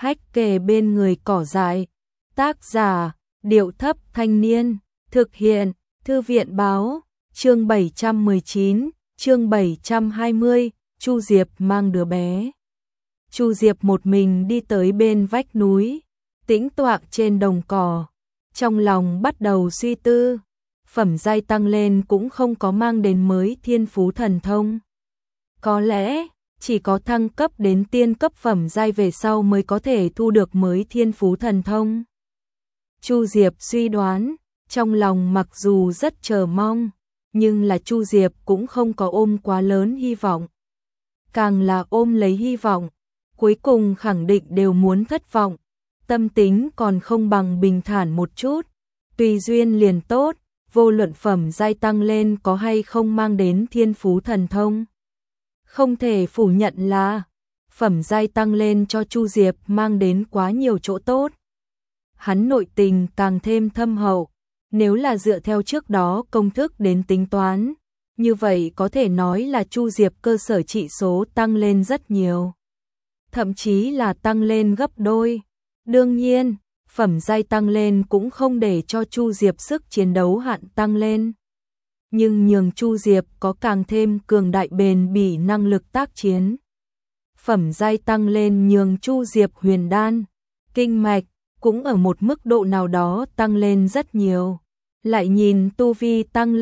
hách kề bên người cỏ dại. Tác giả, Điệu Thấp Thanh Niên. Thực hiện, Thư viện Báo. Chương 719, chương 720, Chu Diệp mang đứa bé. Chu Diệp một mình đi tới bên vách núi, tĩnh tọa trên đồng cỏ, trong lòng bắt đầu suy tư. Phẩm giai tăng lên cũng không có mang đến mới thiên phú thần thông. Có lẽ chỉ có thăng cấp đến tiên cấp phẩm giai về sau mới có thể thu được mới thiên phú thần thông. Chu Diệp suy đoán, trong lòng mặc dù rất chờ mong, nhưng là Chu Diệp cũng không có ôm quá lớn hy vọng. Càng là ôm lấy hy vọng, cuối cùng khẳng định đều muốn thất vọng. Tâm tính còn không bằng bình thản một chút, tùy duyên liền tốt, vô luận phẩm giai tăng lên có hay không mang đến thiên phú thần thông. Không thể phủ nhận là phẩm giai tăng lên cho Chu Diệp mang đến quá nhiều chỗ tốt. Hắn nội tình càng thêm thâm hậu, nếu là dựa theo trước đó công thức đến tính toán, như vậy có thể nói là Chu Diệp cơ sở trị số tăng lên rất nhiều, thậm chí là tăng lên gấp đôi. Đương nhiên, phẩm giai tăng lên cũng không để cho Chu Diệp sức chiến đấu hạn tăng lên, nhưng nhường Chu Diệp có càng thêm cường đại bền bỉ năng lực tác chiến. Phẩm giai tăng lên nhường Chu Diệp huyền đan, kinh mạch cũng ở một mức độ nào đó tăng lên rất nhiều. Lại nhìn tu vi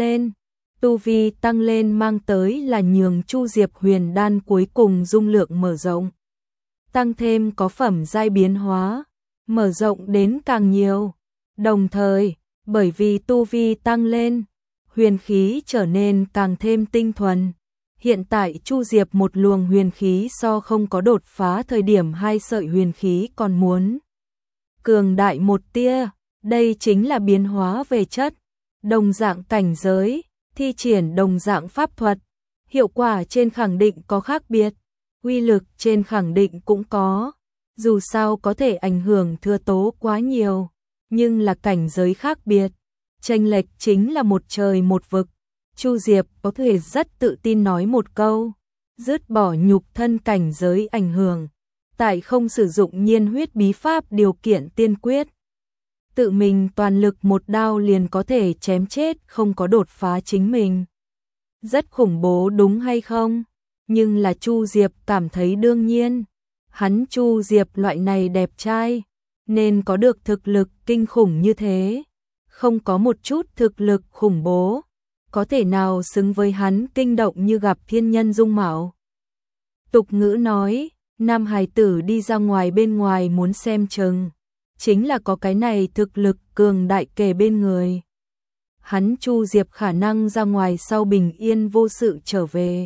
tăng lên mang tới là nhường Chu Diệp huyền đan cuối cùng dung lượng mở rộng, tăng thêm có phẩm giai biến hóa, mở rộng đến càng nhiều. Đồng thời, bởi vì tu vi tăng lên, huyền khí trở nên càng thêm tinh thuần. Hiện tại Chu Diệp một luồng huyền khí so không có đột phá thời điểm 2 sợi huyền khí còn muốn cường đại một tia. Đây chính là biến hóa về chất. Đồng dạng cảnh giới, thi triển đồng dạng pháp thuật, hiệu quả trên khẳng định có khác biệt, uy lực trên khẳng định cũng có. Dù sao có thể ảnh hưởng thừa tố quá nhiều, nhưng là cảnh giới khác biệt, chênh lệch chính là một trời một vực. Chu Diệp có thể rất tự tin nói một câu, dứt bỏ nhục thân cảnh giới ảnh hưởng, tại không sử dụng nhiên huyết bí pháp điều kiện tiên quyết. Tự mình toàn lực một đao liền có thể chém chết không có đột phá chính mình. Rất khủng bố đúng hay không? Nhưng là Chu Diệp cảm thấy đương nhiên. Hắn Chu Diệp loại này đẹp trai, nên có được thực lực kinh khủng như thế. Không có một chút thực lực khủng bố, có thể nào xứng với hắn kinh động như gặp thiên nhân dung mạo. Tục ngữ nói, nam hài tử đi ra ngoài bên ngoài muốn xem chừng, chính là có cái này thực lực cường đại kề bên người. Hắn Chu Diệp khả năng ra ngoài sau bình yên vô sự trở về.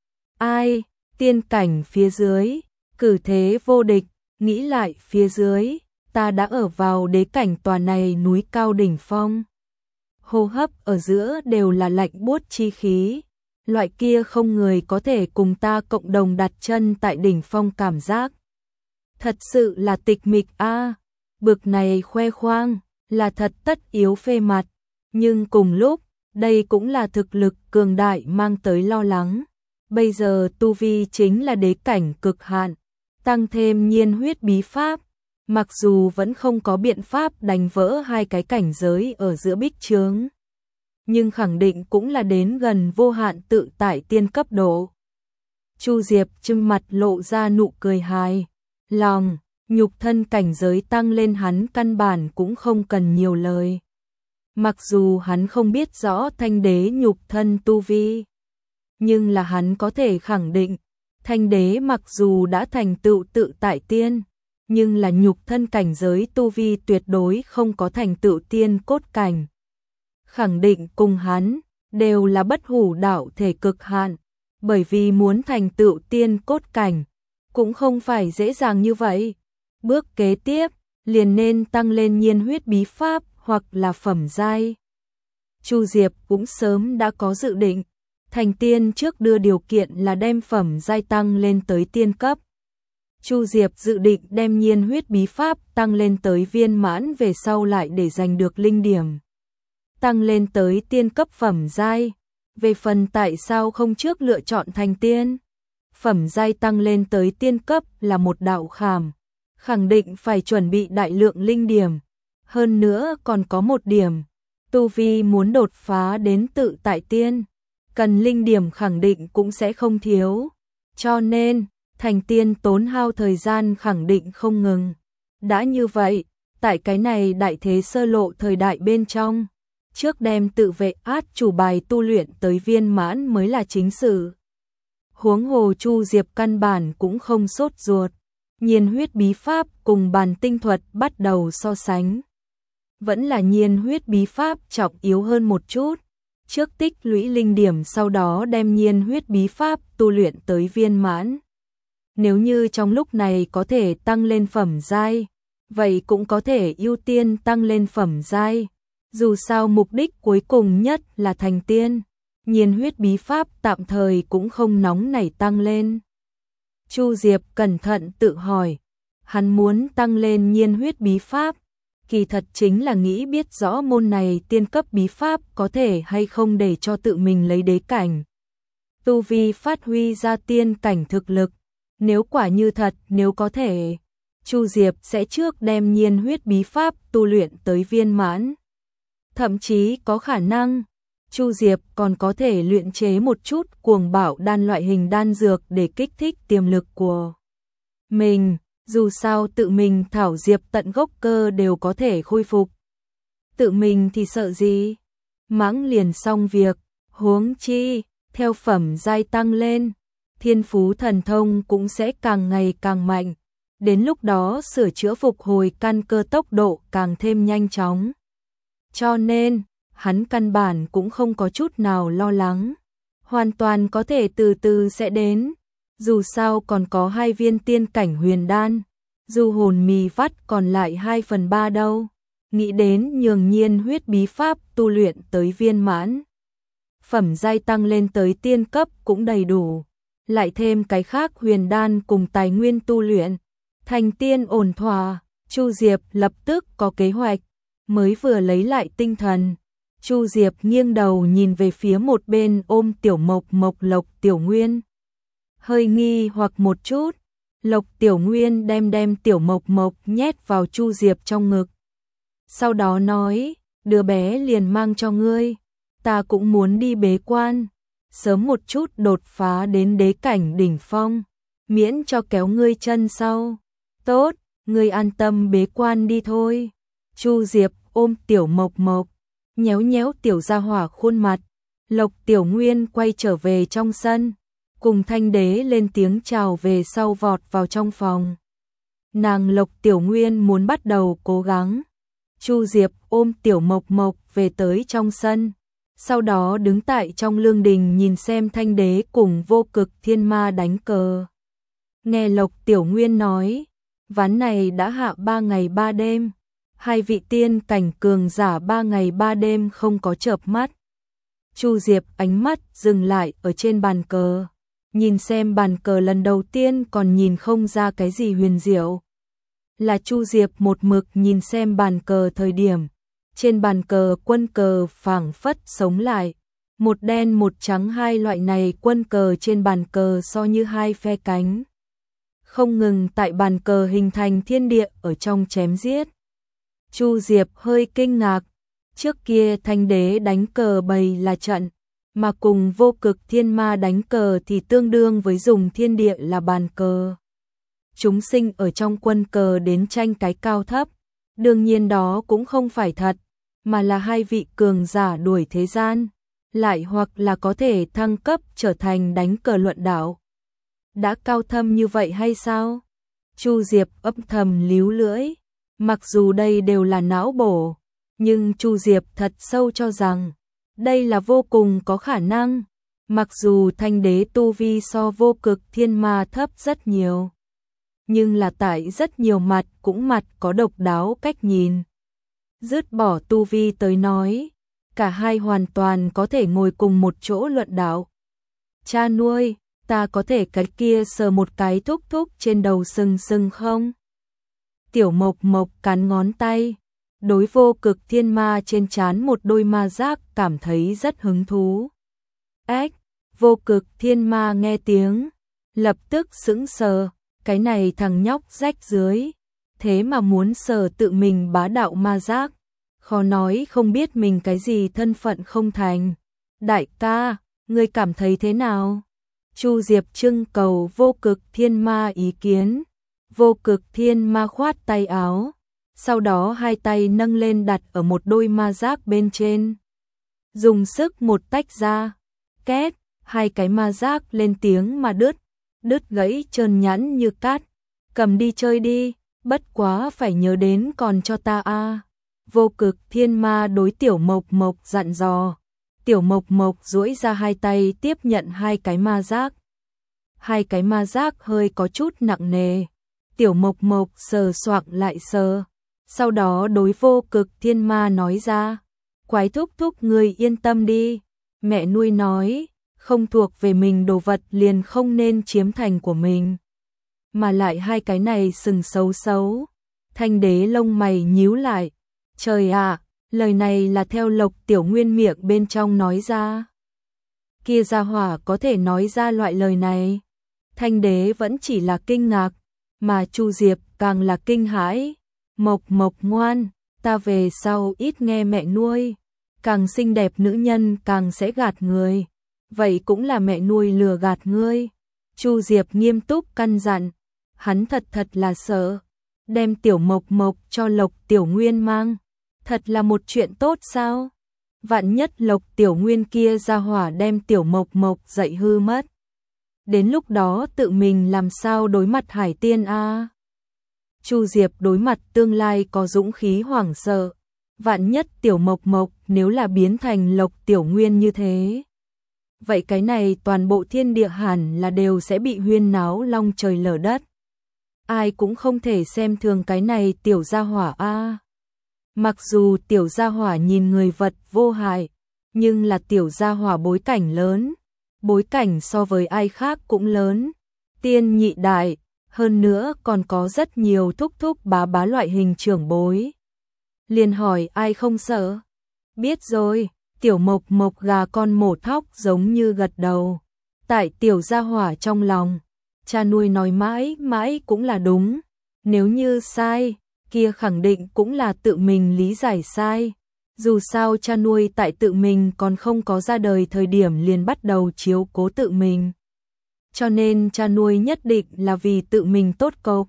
Ai, tiên cảnh phía dưới, cử thế vô địch, nghĩ lại phía dưới, ta đã ở vào đế cảnh tòa này núi cao đỉnh phong. Hô hấp ở giữa đều là lạnh buốt chi khí, loại kia không người có thể cùng ta cộng đồng đặt chân tại đỉnh phong cảm giác. Thật sự là tịch mịch a. Bực này khoe khoang là thật tất yếu phê mặt, nhưng cùng lúc, đây cũng là thực lực cường đại mang tới lo lắng. Bây giờ tu vi chính là đế cảnh cực hạn, tăng thêm nhiên huyết bí pháp, mặc dù vẫn không có biện pháp đánh vỡ hai cái cảnh giới ở giữa bích chướng, nhưng khẳng định cũng là đến gần vô hạn tự tại tiên cấp độ. Chu Diệp trưng mặt lộ ra nụ cười hài lòng, nhục thân cảnh giới tăng lên hắn căn bản cũng không cần nhiều lời. Mặc dù hắn không biết rõ thanh đế nhục thân tu vi, nhưng là hắn có thể khẳng định, thanh đế mặc dù đã thành tựu tự tại tiên, nhưng là nhục thân cảnh giới tu vi tuyệt đối không có thành tựu tiên cốt cảnh. Khẳng định cùng hắn đều là bất hủ đạo thể cực hạn, bởi vì muốn thành tựu tiên cốt cảnh cũng không phải dễ dàng như vậy. Bước kế tiếp liền nên tăng lên nhiên huyết bí pháp hoặc là phẩm giai. Chu Diệp cũng sớm đã có dự định, thành tiên trước đưa điều kiện là đem phẩm giai tăng lên tới tiên cấp. Chu Diệp dự định đem nhiên huyết bí pháp tăng lên tới viên mãn về sau lại để giành được linh điểm, tăng lên tới tiên cấp phẩm giai. Về phần tại sao không trước lựa chọn thành tiên, phẩm giai tăng lên tới tiên cấp là một đạo khảm, khẳng định phải chuẩn bị đại lượng linh điểm. Hơn nữa còn có một điểm, tu vi muốn đột phá đến tự tại tiên, cần linh điểm khẳng định cũng sẽ không thiếu. Cho nên, thành tiên tốn hao thời gian khẳng định không ngừng. Đã như vậy, tại cái này đại thế sơ lộ thời đại bên trong, trước đem tự vệ át chủ bài tu luyện tới viên mãn mới là chính sự. Huống hồ Chu Diệp căn bản cũng không sốt ruột, nhiên huyết bí pháp cùng bàn tinh thuật bắt đầu so sánh. Vẫn là nhiên huyết bí pháp trọng yếu hơn một chút, trước tích lũy linh điểm sau đó đem nhiên huyết bí pháp tu luyện tới viên mãn. Nếu như trong lúc này có thể tăng lên phẩm giai, vậy cũng có thể ưu tiên tăng lên phẩm giai. Dù sao mục đích cuối cùng nhất là thành tiên, nhiên huyết bí pháp tạm thời cũng không nóng nảy tăng lên. Chu Diệp cẩn thận tự hỏi, hắn muốn tăng lên nhiên huyết bí pháp, kỳ thật chính là nghĩ biết rõ môn này tiên cấp bí pháp có thể hay không để cho tự mình lấy đế cảnh. Tu vi phát huy ra tiên cảnh thực lực, nếu quả như thật, nếu có thể, Chu Diệp sẽ trước đem nhiên huyết bí pháp tu luyện tới viên mãn. Thậm chí có khả năng, Chu Diệp còn có thể luyện chế một chút cuồng bảo đan loại hình đan dược để kích thích tiềm lực của mình. Dù sao tự mình thảo diệp tận gốc cơ đều có thể khôi phục. Tự mình thì sợ gì? Mãng liền xong việc, huống chi, theo phẩm giai tăng lên, thiên phú thần thông cũng sẽ càng ngày càng mạnh. Đến lúc đó sửa chữa phục hồi căn cơ tốc độ càng thêm nhanh chóng. Cho nên, hắn căn bản cũng không có chút nào lo lắng. Hoàn toàn có thể từ từ sẽ đến. Dù sao còn có 2 viên tiên cảnh huyền đan, dù hồn mì vắt còn lại 2/3 đâu. Nghĩ đến nhường nhiên huyết bí pháp tu luyện tới viên mãn. Phẩm giai tăng lên tới tiên cấp cũng đầy đủ. Lại thêm cái khác huyền đan cùng tài nguyên tu luyện. Thành tiên ổn thỏa, Chu Diệp lập tức có kế hoạch. Mới vừa lấy lại tinh thần, Chu Diệp nghiêng đầu nhìn về phía một bên ôm Tiểu Mộc Mộc Lộc Tiểu Nguyên. Hơi nghi hoặc một chút, Lộc Tiểu Nguyên đem Tiểu Mộc Mộc nhét vào Chu Diệp trong ngực. Sau đó nói, đứa bé liền mang cho ngươi, ta cũng muốn đi bế quan, sớm một chút đột phá đến đế cảnh đỉnh phong, miễn cho kéo ngươi chân sau. Tốt, ngươi an tâm bế quan đi thôi. Chu Diệp ôm Tiểu Mộc Mộc, nhéo nhéo tiểu gia hỏa khuôn mặt. Lộc Tiểu Nguyên quay trở về trong sân, cùng Thanh Đế lên tiếng chào về sau vọt vào trong phòng. Nàng Lộc Tiểu Nguyên muốn bắt đầu cố gắng. Chu Diệp ôm Tiểu Mộc Mộc về tới trong sân, sau đó đứng tại trong lương đình nhìn xem Thanh Đế cùng Vô Cực Thiên Ma đánh cờ. Nghe Lộc Tiểu Nguyên nói, ván này đã hạ 3 ngày 3 đêm, 2 vị tiên cảnh cường giả 3 ngày 3 đêm không có chợp mắt. Chu Diệp ánh mắt dừng lại ở trên bàn cờ, nhìn xem bàn cờ lần đầu tiên còn nhìn không ra cái gì huyền diệu. Là Chu Diệp một mực nhìn xem bàn cờ thời điểm, trên bàn cờ quân cờ phảng phất sống lại, một đen một trắng, hai loại này quân cờ trên bàn cờ so như 2 phe cánh, không ngừng tại bàn cờ hình thành thiên địa ở trong chém giết. Chu Diệp hơi kinh ngạc, trước kia Thanh Đế đánh cờ bày là trận, mà cùng Vô Cực Thiên Ma đánh cờ thì tương đương với dùng thiên địa là bàn cờ. Chúng sinh ở trong quân cờ đến tranh cái cao thấp, đương nhiên đó cũng không phải thật, mà là 2 vị cường giả đuổi thế gian, lại hoặc là có thể thăng cấp trở thành đánh cờ luận đạo. Đã cao thâm như vậy hay sao? Chu Diệp âm thầm líu lưỡi, mặc dù đây đều là não bổ, nhưng Chu Diệp thật sâu cho rằng đây là vô cùng có khả năng. Mặc dù Thanh Đế tu vi so Vô Cực Thiên Ma thấp rất nhiều, nhưng là tại rất nhiều mặt cũng mặt có độc đáo cách nhìn. Dứt bỏ tu vi tới nói, cả hai hoàn toàn có thể ngồi cùng một chỗ luận đạo. Cha nuôi, ta có thể cái kia sờ một cái thúc thúc trên đầu sừng sừng không? Tiểu Mộc Mộc cắn ngón tay, đối Vô Cực Thiên Ma trên trán một đôi ma giác cảm thấy rất hứng thú. Ếch, Vô Cực Thiên Ma nghe tiếng, lập tức sững sờ, cái này thằng nhóc rách dưới, thế mà muốn sờ tự mình bá đạo ma giác, khó nói không biết mình cái gì thân phận không thành. Đại ca, ngươi cảm thấy thế nào? Chu Diệp trưng cầu Vô Cực Thiên Ma ý kiến. Vô Cực Thiên Ma khoát tay áo, sau đó hai tay nâng lên đặt ở một đôi ma giác bên trên. Dùng sức một tách ra, két, hai cái ma giác lên tiếng mà đứt gãy trơn nhẵn như cát. Cầm đi chơi đi, bất quá phải nhớ đến còn cho ta a. Vô Cực Thiên Ma đối Tiểu Mộc Mộc dặn dò. Tiểu Mộc Mộc duỗi ra hai tay tiếp nhận hai cái ma giác. Hai cái ma giác hơi có chút nặng nề. Tiểu Mộc Mộc sờ soạng lại sờ. Sau đó đối Vô Cực Thiên Ma nói ra. Quái thúc thúc ngươi yên tâm đi. Mẹ nuôi nói, không thuộc về mình đồ vật liền không nên chiếm thành của mình. Mà lại hai cái này sừng xấu xấu. Thanh Đế lông mày nhíu lại. Trời ạ, lời này là theo Lộc Tiểu Nguyên miệng bên trong nói ra. Kia gia hỏa có thể nói ra loại lời này. Thanh Đế vẫn chỉ là kinh ngạc, mà Chu Diệp càng là kinh hãi. Mộc Mộc ngoan, ta về sau ít nghe mẹ nuôi. Càng xinh đẹp nữ nhân càng sẽ gạt người. Vậy cũng là mẹ nuôi lừa gạt ngươi. Chu Diệp nghiêm túc căn dặn. Hắn thật là sợ. Đem Tiểu Mộc Mộc cho Lộc Tiểu Nguyên mang. Thật là một chuyện tốt sao? Vạn nhất Lộc Tiểu Nguyên kia ra hỏa đem Tiểu Mộc Mộc dạy hư mất. Đến lúc đó tự mình làm sao đối mặt Hải Tiên a? Chu Diệp đối mặt tương lai có dũng khí hoảng sợ. Vạn nhất Tiểu Mộc Mộc nếu là biến thành Lộc Tiểu Nguyên như thế. Vậy cái này toàn bộ thiên địa hẳn là đều sẽ bị huyên náo long trời lở đất. Ai cũng không thể xem thường cái này tiểu gia hỏa a. Mặc dù tiểu gia hỏa nhìn người vật vô hại, nhưng là tiểu gia hỏa bối cảnh lớn, bối cảnh so với ai khác cũng lớn, tiên nhị đại, hơn nữa còn có rất nhiều thúc thúc bá bá loại hình trưởng bối. Liền hỏi ai không sợ? Biết rồi, Tiểu Mộc Mộc gà con mổ thóc giống như gật đầu. Tại tiểu gia hỏa trong lòng, cha nuôi nói mãi mãi cũng là đúng, nếu như sai, kia khẳng định cũng là tự mình lý giải sai. Dù sao cha nuôi tại tự mình còn không có ra đời thời điểm liền bắt đầu chiếu cố tự mình. Cho nên cha nuôi nhất định là vì tự mình tốt cộc.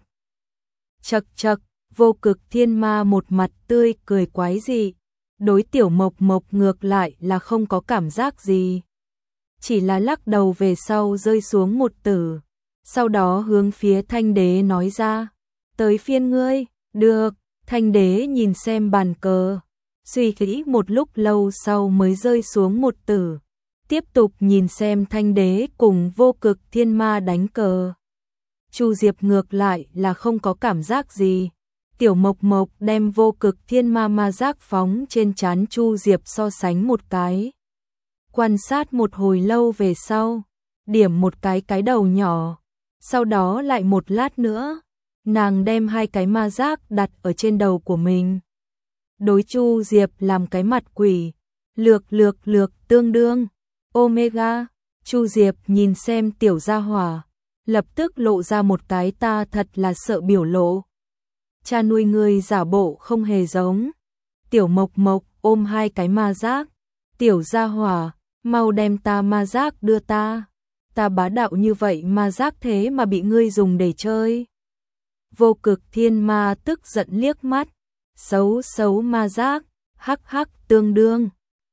Chậc chậc, Vô Cực Thiên Ma một mặt tươi cười quái dị. Đối Tiểu Mộc Mộc ngược lại là không có cảm giác gì. Chỉ là lắc đầu về sau rơi xuống một tử. Sau đó hướng phía Thanh Đế nói ra. Tới phiên ngươi, được. Thanh Đế nhìn xem bàn cờ. Suy nghĩ một lúc lâu sau mới rơi xuống một tử. Tiếp tục nhìn xem Thanh Đế cùng Vô Cực Thiên Ma đánh cờ. Chu Diệp ngược lại là không có cảm giác gì. Tiểu Mộc Mộc đem Vô Cực Thiên Ma ma giác phóng trên trán Chu Diệp so sánh một cái. Quan sát một hồi lâu về sau, điểm một cái đầu nhỏ. Sau đó lại một lát nữa, nàng đem hai cái ma giác đặt ở trên đầu của mình. Đối Chu Diệp làm cái mặt quỷ, lược tương đương, omega. Chu Diệp nhìn xem tiểu gia hỏa, lập tức lộ ra một cái ta thật là sợ biểu lộ. Cha nuôi ngươi giả bộ không hề giống. Tiểu Mộc Mộc ôm hai cái ma giác. Tiểu gia hỏa, mau đem ta ma giác đưa ta. Ta bá đạo như vậy ma giác thế mà bị ngươi dùng để chơi. Vô Cực Thiên Ma tức giận liếc mắt. Xấu ma giác, hắc tương đương.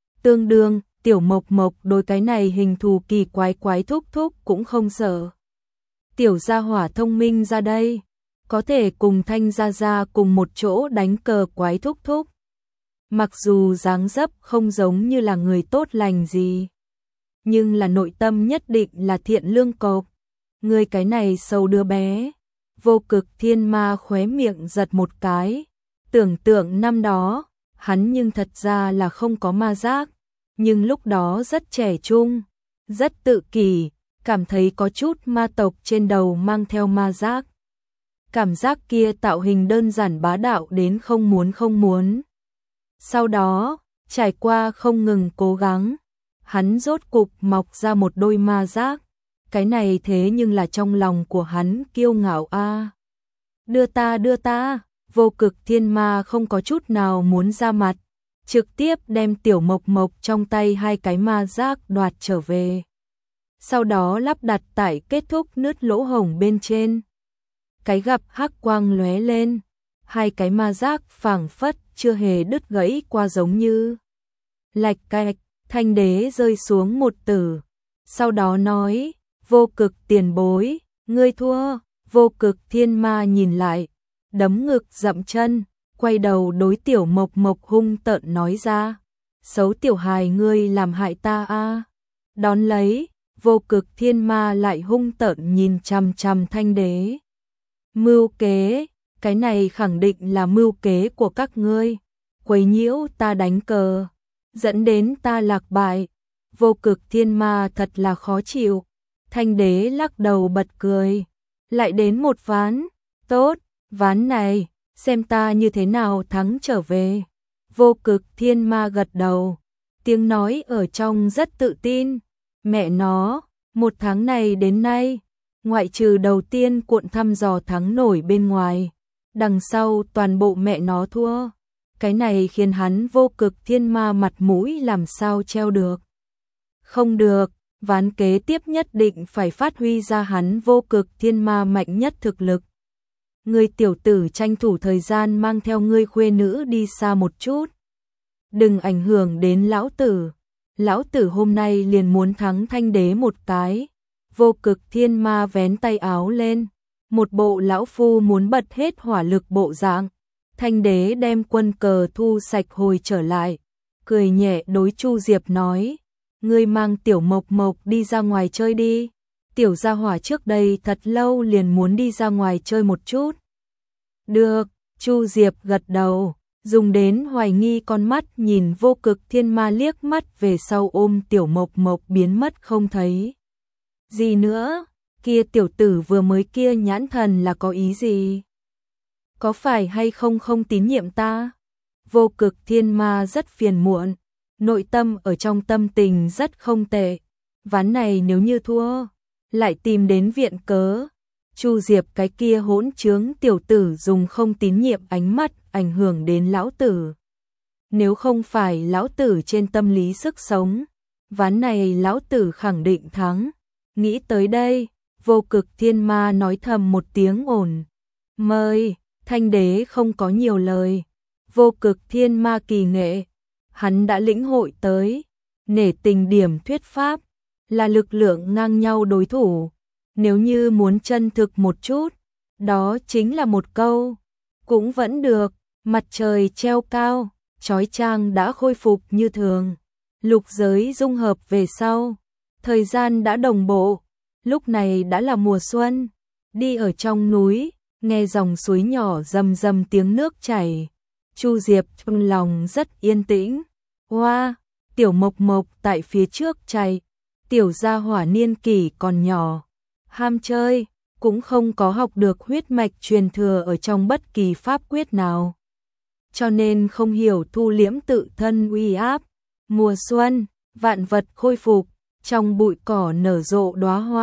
Tiểu Mộc Mộc đối cái này hình thù kỳ quái thúc cũng không sợ. Tiểu gia hỏa thông minh ra đây. Có thể cùng Thanh Gia Gia cùng một chỗ đánh cờ quái thúc. Mặc dù dáng dấp không giống như là người tốt lành gì, nhưng là nội tâm nhất định là thiện lương cộc. Người cái này sâu đứa bé. Vô Cực Thiên Ma khóe miệng giật một cái. Tưởng tượng năm đó, hắn nhưng thật ra là không có ma giác, nhưng lúc đó rất trẻ trung, rất tự kỷ, cảm thấy có chút ma tộc trên đầu mang theo ma giác. Cảm giác kia tạo hình đơn giản bá đạo đến không muốn. Sau đó, trải qua không ngừng cố gắng, hắn rốt cục mọc ra một đôi ma giác. Cái này thế nhưng là trong lòng của hắn kiêu ngạo a. Đưa ta, Vô Cực Thiên Ma không có chút nào muốn ra mặt, trực tiếp đem Tiểu Mộc Mộc trong tay hai cái ma giác đoạt trở về. Sau đó lắp đặt tại kết thúc nứt lỗ hổng bên trên. Cái gặp hắc quang lóe lên, hai cái ma giác phảng phất chưa hề đứt gãy qua, giống như lạch cạch. Thanh đế rơi xuống một tử, sau đó nói, Vô Cực tiền bối, ngươi thua. Vô Cực Thiên Ma nhìn lại, đấm ngực dậm chân, quay đầu đối Tiểu Mộc Mộc hung tợn nói ra, xấu tiểu hài, ngươi làm hại ta a. Đón lấy, Vô Cực Thiên Ma lại hung tợn nhìn chằm chằm Thanh đế. Mưu kế, cái này khẳng định là mưu kế của các ngươi, quấy nhiễu ta đánh cờ, dẫn đến ta lạc bại. Vô Cực Thiên Ma thật là khó chịu. Thanh đế lắc đầu bật cười, lại đến một ván, tốt, ván này, xem ta như thế nào thắng trở về. Vô Cực Thiên Ma gật đầu, tiếng nói ở trong rất tự tin, mẹ nó, một tháng này đến nay, ngoại trừ đầu tiên cuộn thăm dò thắng nổi bên ngoài, đằng sau toàn bộ mẹ nó thua. Cái này khiến hắn Vô Cực Thiên Ma mặt mũi làm sao treo được. Không được, ván kế tiếp nhất định phải phát huy ra hắn Vô Cực Thiên Ma mạnh nhất thực lực. Ngươi tiểu tử tranh thủ thời gian mang theo ngươi khuê nữ đi xa một chút. Đừng ảnh hưởng đến lão tử. Lão tử hôm nay liền muốn thắng Thanh đế một cái. Vô Cực Thiên Ma vén tay áo lên, một bộ lão phu muốn bật hết hỏa lực bộ dạng. Thanh đế đem quân cờ thu sạch hồi trở lại, cười nhẹ đối Chu Diệp nói, ngươi mang Tiểu Mộc Mộc đi ra ngoài chơi đi. Tiểu gia hỏa trước đây thật lâu liền muốn đi ra ngoài chơi một chút. Được, Chu Diệp gật đầu, dùng đến hoài nghi con mắt nhìn Vô Cực Thiên Ma liếc mắt về sau ôm Tiểu Mộc Mộc biến mất không thấy gì nữa. Kia tiểu tử vừa mới kia nhãn thần là có ý gì? Có phải hay không không tín nhiệm ta? Vô Cực Thiên Ma rất phiền muộn, nội tâm ở trong tâm tình rất không tệ. Ván này nếu như thua, lại tìm đến viện cớ. Chu Diệp cái kia hỗn trướng tiểu tử dùng không tín nhiệm ánh mắt ảnh hưởng đến lão tử. Nếu không phải lão tử trên tâm lý sức sống, ván này lão tử khẳng định thắng. Nghĩ tới đây, Vô Cực Thiên Ma nói thầm một tiếng ổn. Mời. Thanh đế không có nhiều lời. Vô Cực Thiên Ma kỳ nghệ, hắn đã lĩnh hội tới, nể tình điểm thuyết pháp, là lực lượng ngang nhau đối thủ. Nếu như muốn chân thực một chút, đó chính là một câu, cũng vẫn được. Mặt trời treo cao, chói chang đã khôi phục như thường. Lục giới dung hợp về sau, thời gian đã đồng bộ, lúc này đã là mùa xuân. Đi ở trong núi, nghe dòng suối nhỏ rầm rầm tiếng nước chảy, Chu Diệp trong lòng rất yên tĩnh. Hoa, Tiểu Mộc Mộc tại phía trước chạy, tiểu gia hỏa niên kỷ còn nhỏ, ham chơi, cũng không có học được huyết mạch truyền thừa ở trong bất kỳ pháp quyết nào, cho nên không hiểu thu liễm tự thân uy áp. Mùa xuân, vạn vật khôi phục, trong bụi cỏ nở rộ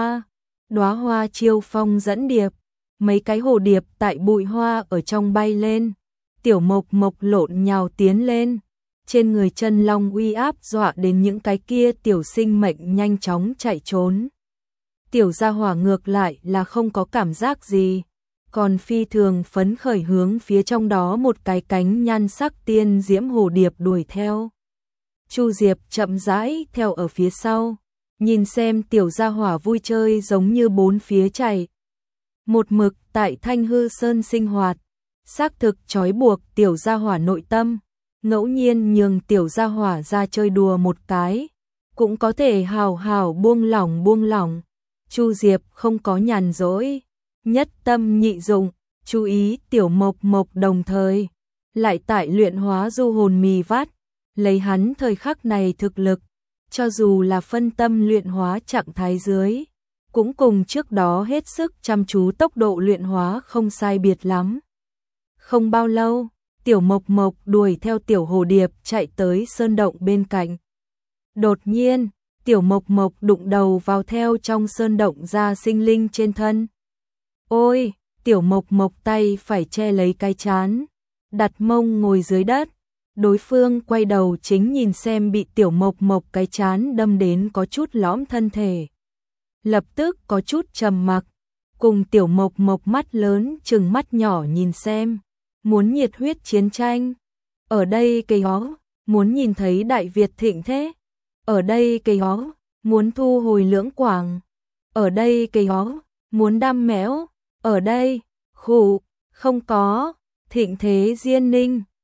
đóa hoa chiêu phong dẫn điệp, mấy cái hồ điệp tại bụi hoa ở trong bay lên. Tiểu Mộc Mộc lộn nhào tiến lên, trên người chân long uy áp dọa đến những cái kia tiểu sinh mệnh nhanh chóng chạy trốn. Tiểu gia hỏa ngược lại là không có cảm giác gì, còn phi thường phấn khởi hướng phía trong đó một cái cánh nhan sắc tiên diễm hồ điệp đuổi theo. Chu Diệp chậm rãi theo ở phía sau, nhìn xem tiểu gia hỏa vui chơi giống như bốn phía chạy. Một mực tại Thanh Hư Sơn sinh hoạt, xác thực trói buộc tiểu gia hỏa nội tâm, ngẫu nhiên nhường tiểu gia hỏa ra chơi đùa một cái, cũng có thể hào hào buông lỏng. Chu Diệp không có nhàn rỗi, nhất tâm nhị dụng, chú ý Tiểu Mộc Mộc, đồng thời lại tại luyện hóa du hồn mì vát, lấy hắn thời khắc này thực lực, cho dù là phân tâm luyện hóa trạng thái dưới, cũng cùng trước đó hết sức chăm chú, tốc độ luyện hóa không sai biệt lắm. Không bao lâu, Tiểu Mộc Mộc đuổi theo tiểu hồ điệp chạy tới sơn động bên cạnh. Đột nhiên, Tiểu Mộc Mộc đụng đầu vào theo trong sơn động ra sinh linh trên thân. Ôi, Tiểu Mộc Mộc tay phải che lấy cái trán, đặt mông ngồi dưới đất. Đối phương quay đầu chính nhìn xem bị Tiểu Mộc Mộc cái trán đâm đến có chút lõm thân thể. Lập tức có chút trầm mặc, cùng Tiểu Mộc Mộc mắt lớn trừng mắt nhỏ nhìn xem, muốn nhiệt huyết chiến tranh. Ở đây cây hó, muốn nhìn thấy Đại Việt thịnh thế. Ở đây cây hó, muốn thu hồi Lưỡng Quảng. Ở đây cây hó, muốn đam mẽo. Ở đây, khụ, không có, thịnh thế Diên Ninh.